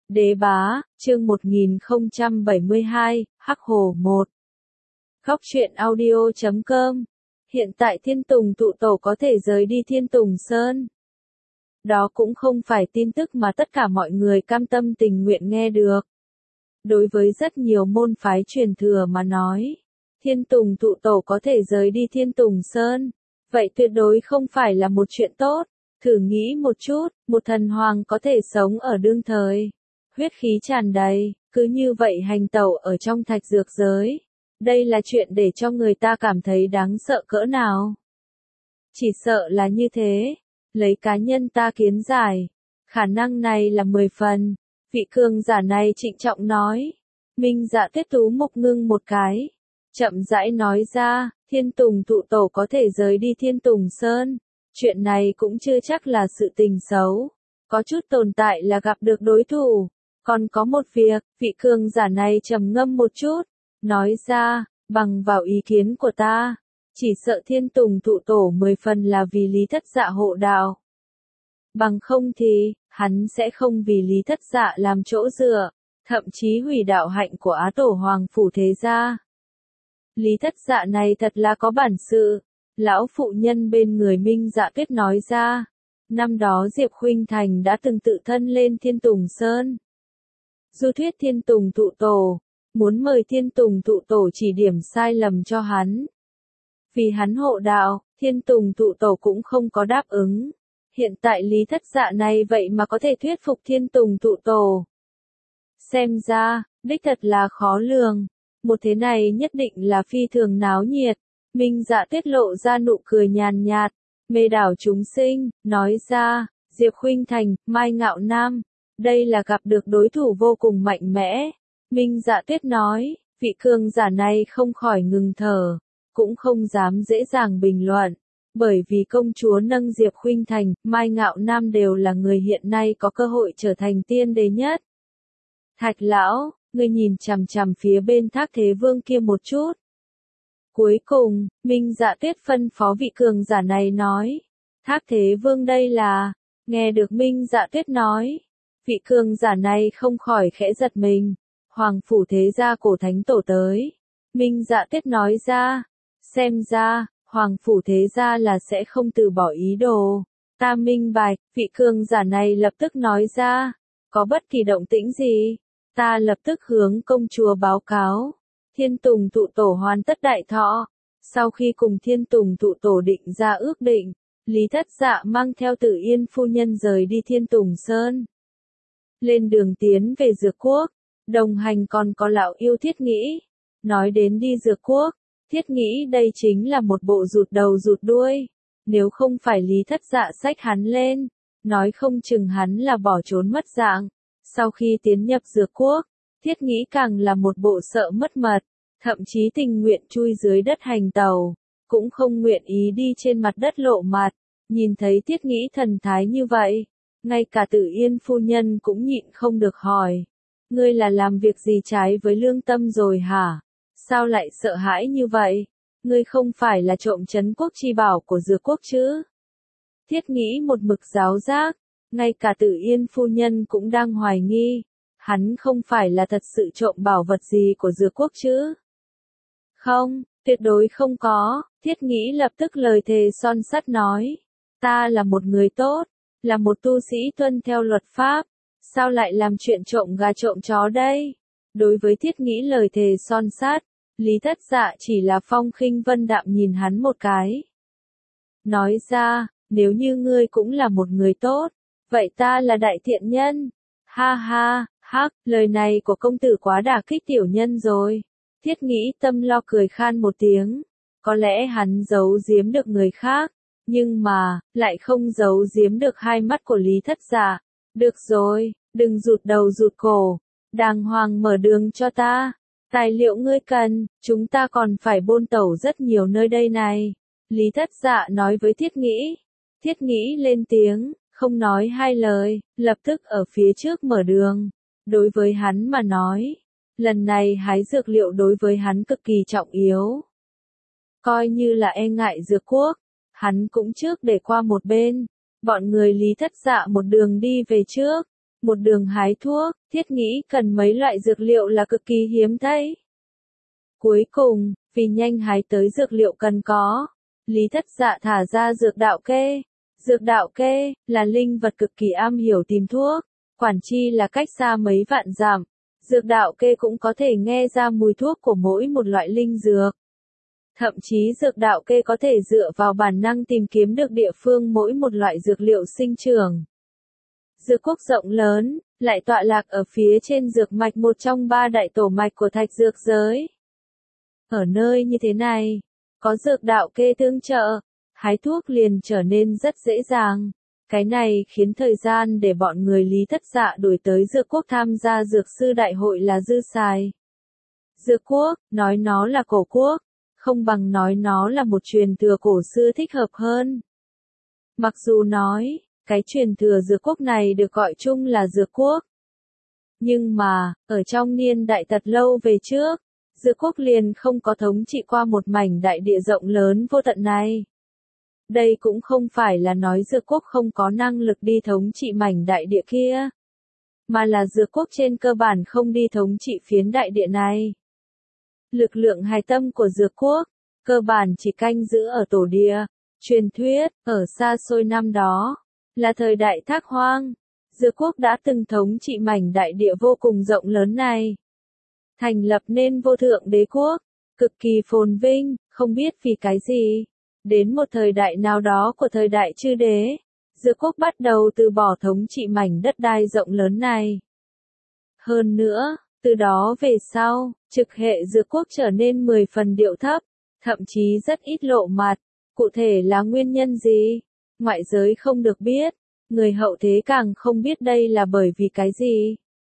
Đế bá, chương 1072, Hắc Hồ 1. Góc truyện audio.com. Hiện tại Thiên Tùng tụ tổ có thể rời đi Thiên Tùng Sơn. Đó cũng không phải tin tức mà tất cả mọi người cam tâm tình nguyện nghe được. Đối với rất nhiều môn phái truyền thừa mà nói, Thiên Tùng tụ tổ có thể rời đi Thiên Tùng Sơn, vậy tuyệt đối không phải là một chuyện tốt. Thử nghĩ một chút, một thần hoàng có thể sống ở đương thời, huyết khí tràn đầy, cứ như vậy hành tẩu ở trong thạch dược giới. Đây là chuyện để cho người ta cảm thấy đáng sợ cỡ nào. Chỉ sợ là như thế, lấy cá nhân ta kiến giải, khả năng này là 10 phần. Vị cường giả này trịnh trọng nói. Minh Dạ Tuyết Tú mục ngưng một cái, chậm rãi nói ra, Thiên Tùng tụ tổ có thể rời đi Thiên Tùng Sơn. Chuyện này cũng chưa chắc là sự tình xấu. Có chút tồn tại là gặp được đối thủ. Còn có một việc, vị cường giả này trầm ngâm một chút, nói ra, bằng vào ý kiến của ta, chỉ sợ Thiên Tùng tụ tổ 10 phần là vì Lý Thất Dạ hộ đạo. Bằng không thì, hắn sẽ không vì Lý Thất Dạ làm chỗ dựa, thậm chí hủy đạo hạnh của Á Tổ Hoàng Phủ Thế Gia. Lý Thất Dạ này thật là có bản sự. Lão phụ nhân bên người Minh Dạ Tuyết nói ra, năm đó Diệp Khuynh Thành đã từng tự thân lên Thiên Tùng Sơn. Du thuyết Thiên Tùng tụ tổ, muốn mời Thiên Tùng tụ tổ chỉ điểm sai lầm cho hắn. Vì hắn hộ đạo, Thiên Tùng tụ tổ cũng không có đáp ứng. Hiện tại Lý Thất Dạ này vậy mà có thể thuyết phục Thiên Tùng tụ tổ. Xem ra, đích thật là khó lường. Một thế này nhất định là phi thường náo nhiệt. Minh Dạ Tuyết lộ ra nụ cười nhàn nhạt, mê đảo chúng sinh, nói ra, Diệp Khuynh Thành, Mai Ngạo Nam, đây là gặp được đối thủ vô cùng mạnh mẽ. Minh Dạ Tuyết nói, vị cường giả này không khỏi ngừng thở, cũng không dám dễ dàng bình luận, bởi vì công chúa nâng Diệp Khuynh Thành, Mai Ngạo Nam đều là người hiện nay có cơ hội trở thành tiên đế nhất. Thạch lão, ngươi nhìn chằm chằm phía bên Thác Thế Vương kia một chút. Cuối cùng, Minh Dạ Tuyết phân phó vị cường giả này nói, Thác Thế Vương đây là, nghe được Minh Dạ Tuyết nói, vị cường giả này không khỏi khẽ giật mình, Hoàng Phủ Thế Gia cổ thánh tổ tới. Minh Dạ Tuyết nói ra, xem ra, Hoàng Phủ Thế Gia là sẽ không từ bỏ ý đồ. Ta minh bạch, vị cường giả này lập tức nói ra, có bất kỳ động tĩnh gì, ta lập tức hướng công chúa báo cáo. Thiên Tùng tụ tổ hoàn tất đại thọ. Sau khi cùng Thiên Tùng tụ tổ định ra ước định, Lý Thất Dạ mang theo Tử Yên phu nhân rời đi Thiên Tùng Sơn. Lên đường tiến về Dược Quốc, đồng hành còn có lão yêu Thiết Nghĩ. Nói đến đi Dược Quốc, Thiết Nghĩ đây chính là một bộ rụt đầu rụt đuôi. Nếu không phải Lý Thất Dạ xách hắn lên, nói không chừng hắn là bỏ trốn mất dạng. Sau khi tiến nhập Dược Quốc, Thiết Nghĩ càng là một bộ sợ mất mật, thậm chí tình nguyện chui dưới đất hành tàu, cũng không nguyện ý đi trên mặt đất lộ mặt. Nhìn thấy Thiết Nghĩ thần thái như vậy, ngay cả Tử Yên phu nhân cũng nhịn không được hỏi, ngươi là làm việc gì trái với lương tâm rồi hả? Sao lại sợ hãi như vậy? Ngươi không phải là trộm trấn quốc chi bảo của Dược Quốc chứ? Thiết Nghĩ một mực giáo giác, ngay cả Tử Yên phu nhân cũng đang hoài nghi. Hắn không phải là thật sự trộm bảo vật gì của Dược Quốc chứ? Không, tuyệt đối không có. Thiết Nghĩ lập tức lời thề son sắt nói. Ta là một người tốt, là một tu sĩ tuân theo luật pháp. Sao lại làm chuyện trộm gà trộm chó đây? Đối với Thiết Nghĩ lời thề son sắt, Lý Thất Dạ chỉ là phong khinh vân đạm nhìn hắn một cái. Nói ra, nếu như ngươi cũng là một người tốt, vậy ta là đại thiện nhân. Ha ha. Hắc, lời này của công tử quá đả kích tiểu nhân rồi. Thiết Nghĩ tâm lo cười khan một tiếng. Có lẽ hắn giấu giếm được người khác, nhưng mà, lại không giấu giếm được hai mắt của Lý Thất Dạ. Được rồi, đừng rụt đầu rụt cổ. Đàng hoàng mở đường cho ta. Tài liệu ngươi cần, chúng ta còn phải bôn tẩu rất nhiều nơi đây này. Lý Thất Dạ nói với Thiết Nghĩ. Thiết Nghĩ lên tiếng, không nói hai lời, lập tức ở phía trước mở đường. Đối với hắn mà nói, lần này hái dược liệu đối với hắn cực kỳ trọng yếu. Coi như là e ngại Dược Quốc, hắn cũng trước để qua một bên. Bọn người Lý Thất Dạ một đường đi về trước, một đường hái thuốc, thiết nghĩ cần mấy loại dược liệu là cực kỳ hiếm thấy. Cuối cùng, vì nhanh hái tới dược liệu cần có, Lý Thất Dạ thả ra dược đạo kê. Dược đạo kê, là linh vật cực kỳ am hiểu tìm thuốc, quản chi là cách xa mấy vạn dặm. Dược đạo kê cũng có thể nghe ra mùi thuốc của mỗi một loại linh dược. Thậm chí dược đạo kê có thể dựa vào bản năng tìm kiếm được địa phương mỗi một loại dược liệu sinh trưởng. Dược quốc rộng lớn, lại tọa lạc ở phía trên dược mạch, một trong 3 đại tổ mạch của thạch dược giới. Ở nơi như thế này, có dược đạo kê tương trợ, hái thuốc liền trở nên rất dễ dàng. Cái này khiến thời gian để bọn người Lý Thất Dạ đuổi tới dược quốc tham gia dược sư đại hội là dư xài. Dược quốc, nói nó là cổ quốc, không bằng nói nó là một truyền thừa cổ xưa thích hợp hơn. Mặc dù nói, cái truyền thừa dược quốc này được gọi chung là dược quốc. Nhưng mà, ở trong niên đại thật lâu về trước, dược quốc liền không có thống trị qua một mảnh đại địa rộng lớn vô tận này. Đây cũng không phải là nói dược quốc không có năng lực đi thống trị mảnh đại địa kia, mà là dược quốc trên cơ bản không đi thống trị phiến đại địa này. Lực lượng hài tâm của dược quốc, cơ bản chỉ canh giữ ở tổ địa. Truyền thuyết, ở xa xôi năm đó, là thời đại Thác Hoang, dược quốc đã từng thống trị mảnh đại địa vô cùng rộng lớn này. Thành lập nên vô thượng đế quốc, cực kỳ phồn vinh, không biết vì cái gì. Đến một thời đại nào đó của thời đại chư đế, dược quốc bắt đầu từ bỏ thống trị mảnh đất đai rộng lớn này. Hơn nữa, từ đó về sau, trực hệ dược quốc trở nên 10 phần điệu thấp, thậm chí rất ít lộ mặt. Cụ thể là nguyên nhân gì? Ngoại giới không được biết, người hậu thế càng không biết đây là bởi vì cái gì.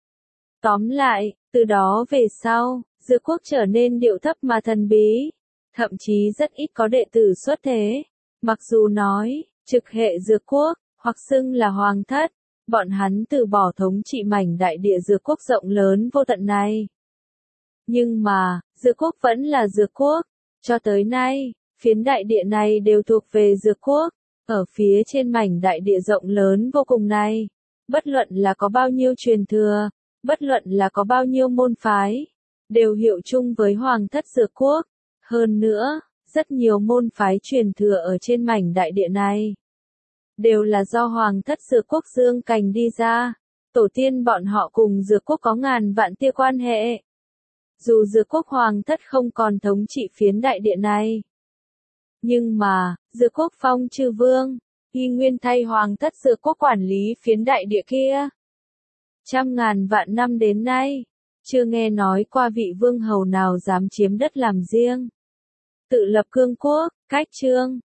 Tóm lại, từ đó về sau, dược quốc trở nên điệu thấp mà thần bí, thậm chí rất ít có đệ tử xuất thế. Mặc dù nói, trực hệ dược quốc, hoặc xưng là hoàng thất, bọn hắn từ bỏ thống trị mảnh đại địa dược quốc rộng lớn vô tận này. Nhưng mà, dược quốc vẫn là dược quốc, cho tới nay, phiến đại địa này đều thuộc về dược quốc. Ở phía trên mảnh đại địa rộng lớn vô cùng này, bất luận là có bao nhiêu truyền thừa, bất luận là có bao nhiêu môn phái, đều hiệu chung với hoàng thất dược quốc. Hơn nữa, rất nhiều môn phái truyền thừa ở trên mảnh đại địa này, đều là do hoàng thất dược quốc dương cành đi ra. Tổ tiên bọn họ cùng dược quốc có ngàn vạn tia quan hệ. Dù dược quốc hoàng thất không còn thống trị phiến đại địa này, nhưng mà, dược quốc phong chư vương, y nguyên thay hoàng thất dược quốc quản lý phiến đại địa kia. Trăm ngàn vạn năm đến nay, chưa nghe nói qua vị vương hầu nào dám chiếm đất làm riêng. Tự lập cương quốc, cách chương,